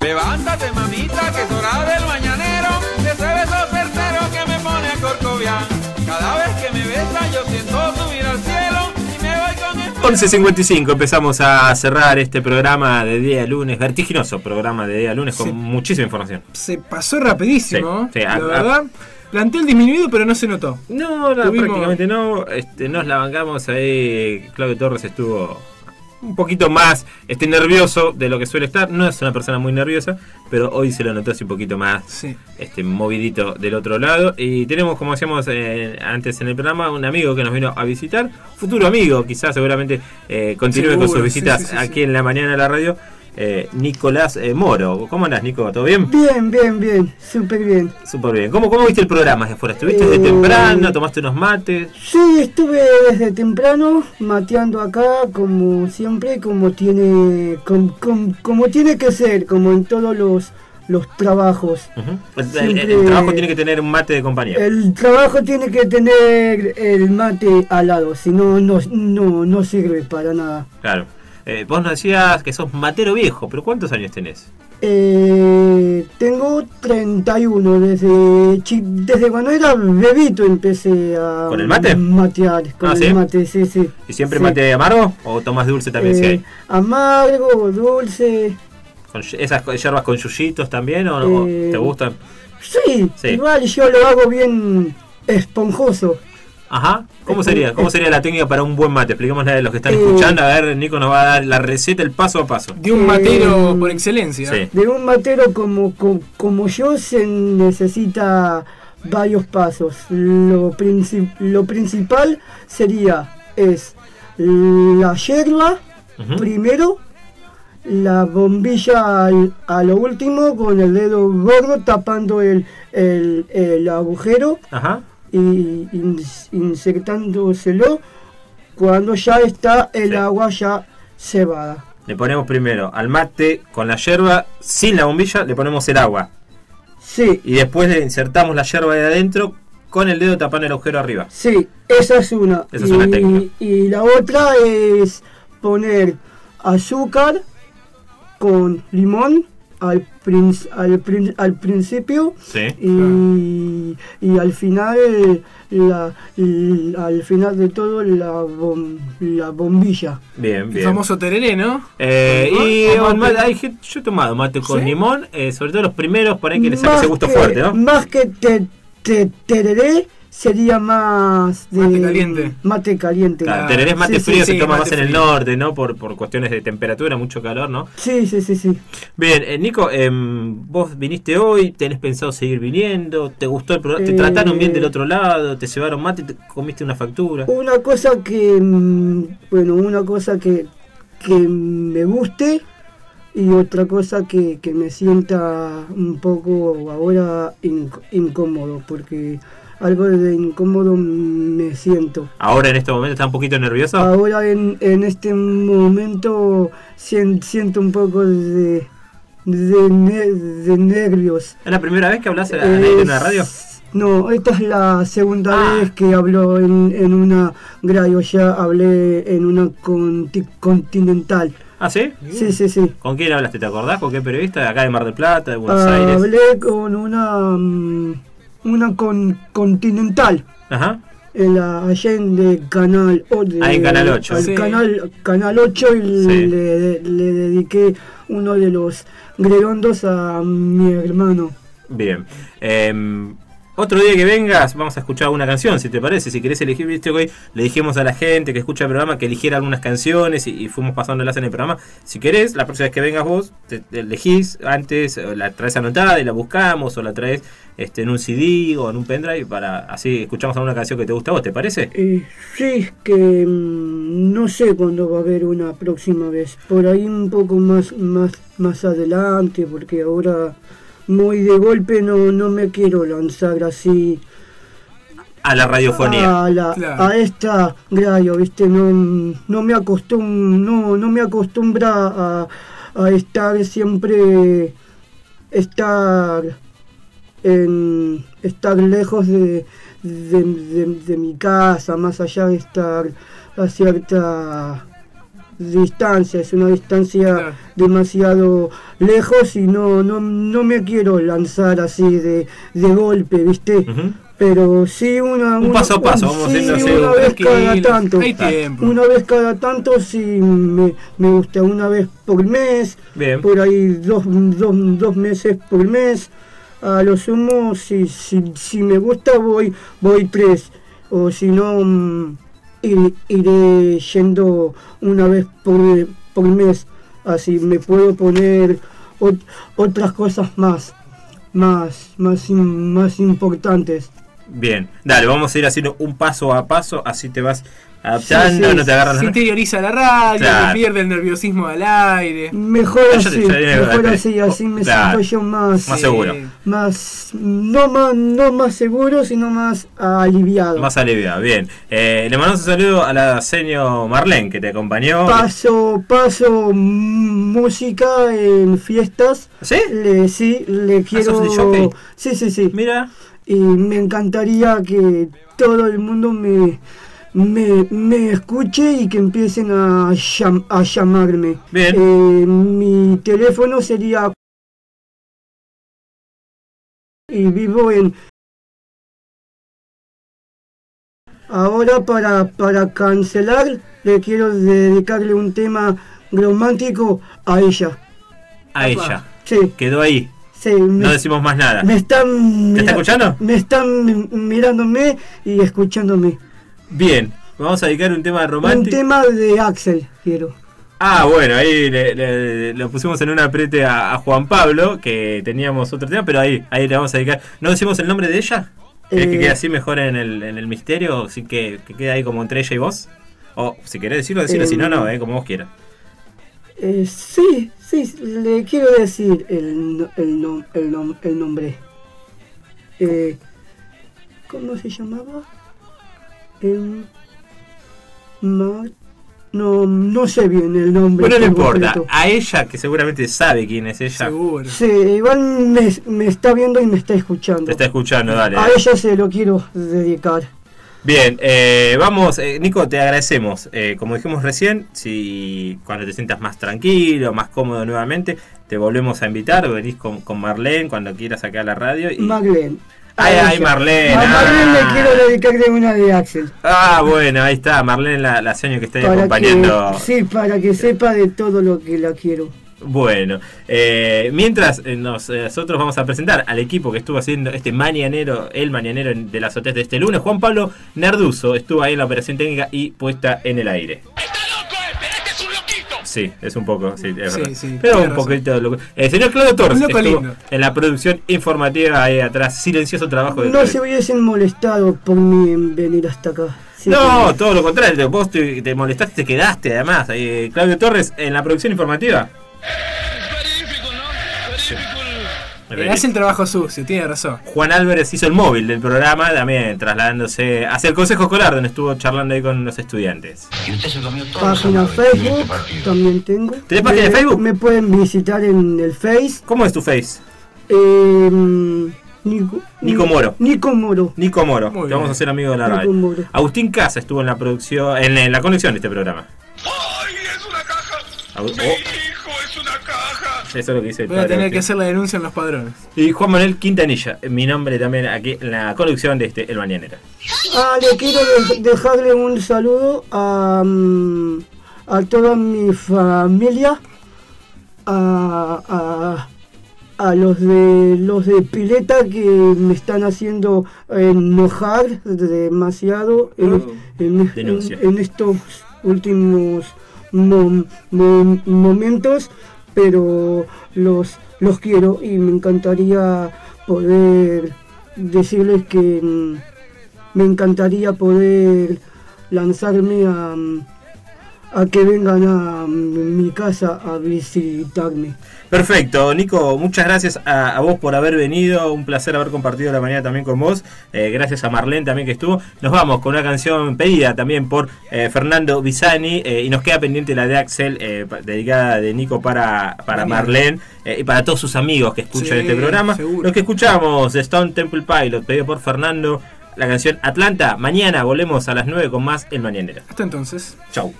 Levántate, mamita, que es hora del mañanero, de ese beso certero que me pone a corcoviar. Cada vez que me besa yo siento subir al cielo y me voy con el... 11:55 empezamos a cerrar este programa de día lunes, vertiginoso programa de día lunes con muchísima información. Se pasó rapidísimo, sí, la verdad. Plantel disminuido, pero no se notó. No, prácticamente no. Nos la bancamos ahí. Claudio Torres estuvo un poquito más nervioso de lo que suele estar. No es una persona muy nerviosa, pero hoy se lo notó así un poquito más movidito del otro lado. Y tenemos, como decíamos antes en el programa, un amigo que nos vino a visitar. Futuro amigo, quizás seguramente continúe con sus visitas aquí en la mañana de la radio. Nicolás Moro. ¿Cómo andás, Nico? ¿Todo bien? Bien, súper bien. Súper bien. ¿Cómo viste el programa desde afuera? ¿Estuviste desde temprano? ¿Tomaste unos mates? Sí, estuve desde temprano mateando acá, como siempre, como tiene que ser, como en todos los trabajos. Uh-huh. El trabajo tiene que tener un mate de compañía. El trabajo tiene que tener el mate al lado, si no, no sirve para nada. Claro. Vos nos decías que sos matero viejo, pero ¿cuántos años tenés? Tengo 31, desde cuando era bebito empecé a... ¿Con el mate? Matear, con el mate, sí. ¿Y siempre mate amargo o tomás dulce también si hay? Amargo, dulce. ¿Con esas hierbas con yuyitos también o te gustan? Sí, igual yo lo hago bien esponjoso. Ajá. ¿Cómo sería la técnica para un buen mate? Expliquémosle a los que están escuchando. A ver, Nico nos va a dar la receta, el paso a paso. De un matero por excelencia. Sí. De un matero como yo se necesita varios pasos. Lo principal es la yerba primero, la bombilla a lo último con el dedo gordo tapando el agujero. Ajá. Y insertándoselo cuando ya está el agua ya cebada. Le ponemos primero al mate con la yerba, sin la bombilla le ponemos el agua. Sí. Y después le insertamos la yerba de adentro con el dedo tapando el agujero arriba. Sí, esa es una. Esa es una técnica. Y la otra es poner azúcar con limón al principio, y al final al final de todo la bombilla. Bien. El famoso tereré, ¿no? Yo he tomado mate con limón, sobre todo los primeros, por ahí que le saca ese gusto fuerte, ¿no? Más que tereré sería más de mate caliente. Claro, tereré es mate frío, se toma más en el norte, ¿no? Por cuestiones de temperatura, mucho calor, ¿no? Sí. Bien, Nico, vos viniste hoy, ¿tenés pensado seguir viniendo? ¿Te gustó el programa? ¿Te trataron bien del otro lado? ¿Te llevaron mate? ¿Te comiste una factura? Una cosa que me guste y otra cosa que me sienta un poco ahora incómodo, porque algo de incómodo me siento. ¿Ahora en este momento está un poquito nervioso? Ahora en este momento siento un poco de nervios. ¿Es la primera vez que hablas en la radio? No, esta es la segunda vez que hablo en una radio. Ya hablé en una continental. ¿Ah, sí? Sí. ¿Con quién hablaste? ¿Te acordás? ¿Con qué periodista? ¿De acá de Mar del Plata, de Buenos Aires? Hablé con una continental. Ajá. Allá en Canal 8. En Canal 8. Canal 8 y le dediqué uno de los gredondos a mi hermano. Bien. Otro día que vengas vamos a escuchar una canción, si te parece. Si querés elegir, viste que hoy le dijimos a la gente que escucha el programa que eligiera algunas canciones y fuimos pasándolas en el programa. Si querés, la próxima vez que vengas vos, te elegís antes, la traes anotada y la buscamos, o la traes en un CD o en un pendrive, para así escuchamos alguna canción que te gusta a vos, ¿te parece? Sí, que no sé cuándo va a haber una próxima vez. Por ahí un poco más adelante, porque ahora muy de golpe no me quiero lanzar así a la radiofonía, a esta radio, viste, no me acostumbra a estar siempre estar lejos de mi casa, más allá de estar a cierta distancia, es una distancia Claro. demasiado lejos y no me quiero lanzar así de golpe, ¿viste? Ujú. Pero sí un paso a paso, vamos sí, haciendo así, una vez cada tranquilos, tanto. hay tiempo. Una vez cada tanto sí me gusta, una vez por mes, Bien. por ahí dos meses por mes. A lo sumo, si me gusta voy 3, o si no iré yendo una vez por mes, así me puedo poner otras cosas más importantes. Bien, dale, vamos a ir haciendo un paso a paso, así te vas adaptando, Sí, no te agarran Se las... interioriza la radio, Claro. le pierde el nerviosismo al aire. Mejor Ya así, te- ya viene mejor con la así me Claro. siento yo más seguro. no más seguro, sino más aliviado. Más aliviado, bien. Le mandamos un saludo a la señor Marlene que te acompañó. Paso música en fiestas. ¿Sí? Le quiero. ¿sos de jockey? Sí. Mira, Y me encantaría que todo el mundo me escuche y que empiecen a llamarme. Bien. Mi teléfono sería. Y vivo en. Ahora para cancelar le quiero dedicarle un tema romántico a ella. a ella. Sí, Quedó ahí. sí. No decimos más nada. Me están ¿Te está escuchando? Me están mirándome y escuchándome. Bien. Vamos a dedicar un tema Un romántico. tema de Axel quiero. Ah, bueno, ahí lo pusimos en un aprete a Juan Pablo, que teníamos otro tema, pero ahí le vamos a dedicar. ¿No decimos el nombre de ella? ¿Querés que quede así mejor en el misterio? ¿Sí que quede ahí como entre ella y vos? O si querés decirlo, si no, como vos quieras. Sí, le quiero decir el nombre. ¿Cómo se llamaba? No sé bien el nombre. Bueno, no por importa. completo. A ella, que seguramente sabe quién es ella, Seguro. Sí, igual me está viendo y me está escuchando. te está escuchando, dale. A ella se lo quiero dedicar. Bien, vamos, Nico, te agradecemos. Como dijimos recién, si cuando te sientas más tranquilo, más cómodo nuevamente, te volvemos a invitar, venís con Marlene cuando quieras acá a la radio. Y... Marlene. Ay, Marlene. A Marlene ah. le quiero dedicarle una de Axel. Ah, bueno, ahí está, Marlene, la señora que está ahí acompañando. Para que sepa de todo lo que la quiero. Bueno, mientras nosotros vamos a presentar al equipo que estuvo haciendo el mañanero de las azoteas de este lunes. Juan Pablo Narduso estuvo ahí en la operación técnica y puesta en el aire. ¡Está loco este es un loquito! Sí, es un poco, sí, es Sí, verdad. sí, Pero tiene un razón. poquito de loco. El señor Claudio Torres Un loco estuvo lindo. en la producción informativa ahí atrás. Silencioso trabajo de No se hubiesen molestado por mí en venir hasta acá. Sí, No, todo lo contrario, vos te molestaste y te quedaste además. Claudio Torres en la producción informativa. Verifico, ¿no? Verifico. Hacen trabajo sucio, tiene razón. Juan Álvarez hizo el móvil del programa, también trasladándose hacia el Consejo Escolar, donde estuvo charlando ahí con los estudiantes. Y usted se comió todo. Página Facebook también tengo. ¿Tenés página de Facebook? Me pueden visitar en el Face. ¿Cómo es tu face? Nico Moro. Nico Moro. Nico Moro, Muy te bien. vamos a hacer amigo de la Nico radio. Moro. Agustín Casa estuvo en la producción, en la conexión de este programa. ¡Ay, es una caja! Oh. ¡Mi hijo es una caja! Eso es lo que dice el Voy a padre tener Agustín. que hacer la denuncia en los padrones. Y Juan Manuel Quintanilla, mi nombre también aquí en la conducción de El Mañanero. Le quiero dejarle un saludo a toda mi familia, a los de Pileta que me están haciendo enojar demasiado Denuncia. en estos últimos momentos, pero los quiero y me encantaría poder decirles que me encantaría poder lanzarme a que vengan a mi casa a visitarme. Perfecto, Nico, muchas gracias a vos por haber venido, un placer haber compartido la mañana también con vos, gracias a Marlene también que estuvo. Nos vamos con una canción pedida también por Fernando Bisani y nos queda pendiente la de Axel, dedicada de Nico para Marlene y para todos sus amigos que escuchan Sí, este programa. seguro. Los que escuchamos de Stone Temple Pilot, pedido por Fernando, la canción Atlanta. Mañana volvemos a las 9 con más El Mañanero. Hasta entonces. Chau.